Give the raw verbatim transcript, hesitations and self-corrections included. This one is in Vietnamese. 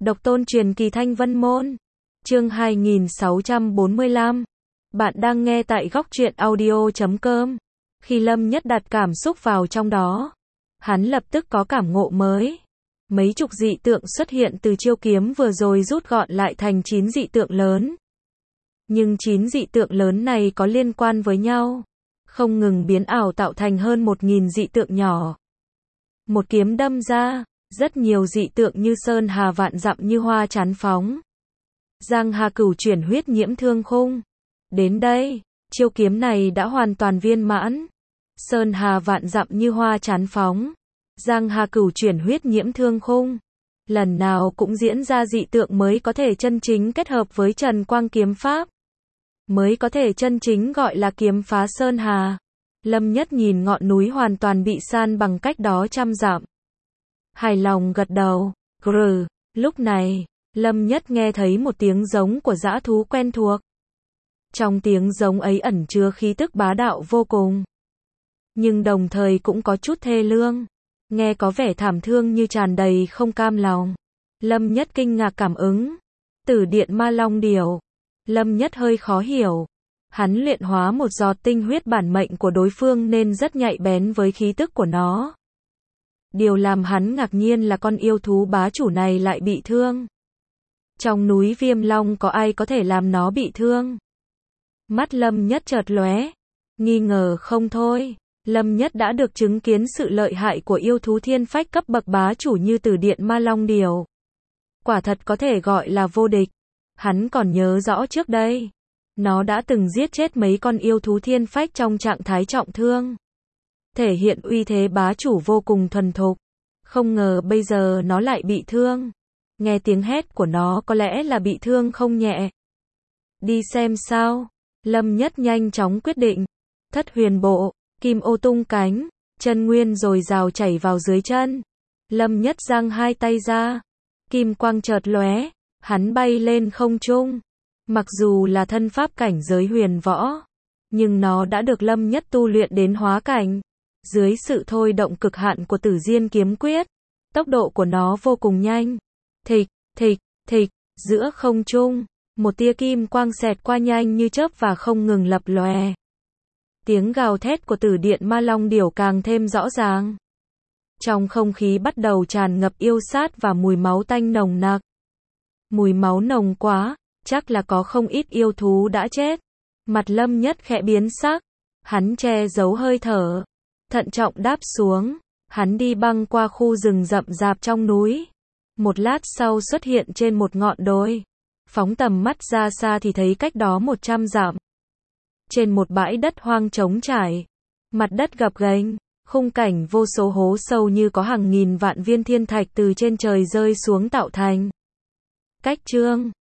Độc tôn truyền kỳ Thanh Vân Môn. Chương hai nghìn sáu trăm bốn mươi lăm. Bạn đang nghe tại góc truyện audio chấm com. Khi Lâm Nhất đặt cảm xúc vào trong đó, hắn lập tức có cảm ngộ mới. Mấy chục dị tượng xuất hiện từ chiêu kiếm vừa rồi rút gọn lại thành chín dị tượng lớn. Nhưng chín dị tượng lớn này có liên quan với nhau, không ngừng biến ảo tạo thành hơn một nghìn dị tượng nhỏ. Một kiếm đâm ra, rất nhiều dị tượng như sơn hà vạn dặm như hoa chán phóng. Giang hà cửu chuyển huyết nhiễm thương khung. Đến đây, chiêu kiếm này đã hoàn toàn viên mãn. Sơn hà vạn dặm như hoa chán phóng. Giang hà cửu chuyển huyết nhiễm thương khung. Lần nào cũng diễn ra dị tượng mới có thể chân chính kết hợp với Trần Quang kiếm pháp. Mới có thể chân chính gọi là kiếm phá sơn hà. Lâm Nhất nhìn ngọn núi hoàn toàn bị san bằng cách đó trăm dặm. Hài lòng gật đầu. Grừ. Lúc này, Lâm Nhất nghe thấy một tiếng giống của dã thú quen thuộc. Trong tiếng giống ấy ẩn chứa khí tức bá đạo vô cùng. Nhưng đồng thời cũng có chút thê lương. Nghe có vẻ thảm thương như tràn đầy không cam lòng. Lâm Nhất kinh ngạc cảm ứng. Tử điện ma long điểu. Lâm Nhất hơi khó hiểu. Hắn luyện hóa một giọt tinh huyết bản mệnh của đối phương nên rất nhạy bén với khí tức của nó. Điều làm hắn ngạc nhiên là con yêu thú bá chủ này lại bị thương. Trong núi Viêm Long có ai có thể làm nó bị thương? Mắt Lâm Nhất chợt lóe, nghi ngờ không thôi. Lâm Nhất đã được chứng kiến sự lợi hại của yêu thú thiên phách cấp bậc bá chủ như Tử điện ma long điểu. Quả thật có thể gọi là vô địch. Hắn còn nhớ rõ trước đây, nó đã từng giết chết mấy con yêu thú thiên phách trong trạng thái trọng thương. Thể hiện uy thế bá chủ vô cùng thuần thục. Không ngờ bây giờ nó lại bị thương. Nghe tiếng hét của nó có lẽ là bị thương không nhẹ. Đi xem sao. Lâm Nhất nhanh chóng quyết định. Thất huyền bộ, kim ô tung cánh, chân nguyên dồi dào chảy vào dưới chân. Lâm Nhất giang hai tay ra. Kim quang chợt lóe, hắn bay lên không trung. Mặc dù là thân pháp cảnh giới huyền võ, nhưng nó đã được Lâm Nhất tu luyện đến hóa cảnh. Dưới sự thôi động cực hạn của Tử Diên kiếm quyết, tốc độ của nó vô cùng nhanh. Thịch, thịch, thịch, giữa không trung, một tia kim quang xẹt qua nhanh như chớp và không ngừng lập lòe. Tiếng gào thét của Tử điện ma long điểu càng thêm rõ ràng. Trong không khí bắt đầu tràn ngập yêu sát và mùi máu tanh nồng nặc. Mùi máu nồng quá, chắc là có không ít yêu thú đã chết. Mặt Lâm Nhất khẽ biến sắc, hắn che giấu hơi thở, thận trọng đáp xuống. Hắn đi băng qua khu rừng rậm rạp trong núi. Một lát sau xuất hiện trên một ngọn đồi. Phóng tầm mắt ra xa thì thấy cách đó một trăm dặm. Trên một bãi đất hoang trống trải, mặt đất gập ghềnh, khung cảnh vô số hố sâu như có hàng nghìn vạn viên thiên thạch từ trên trời rơi xuống tạo thành. Cách chương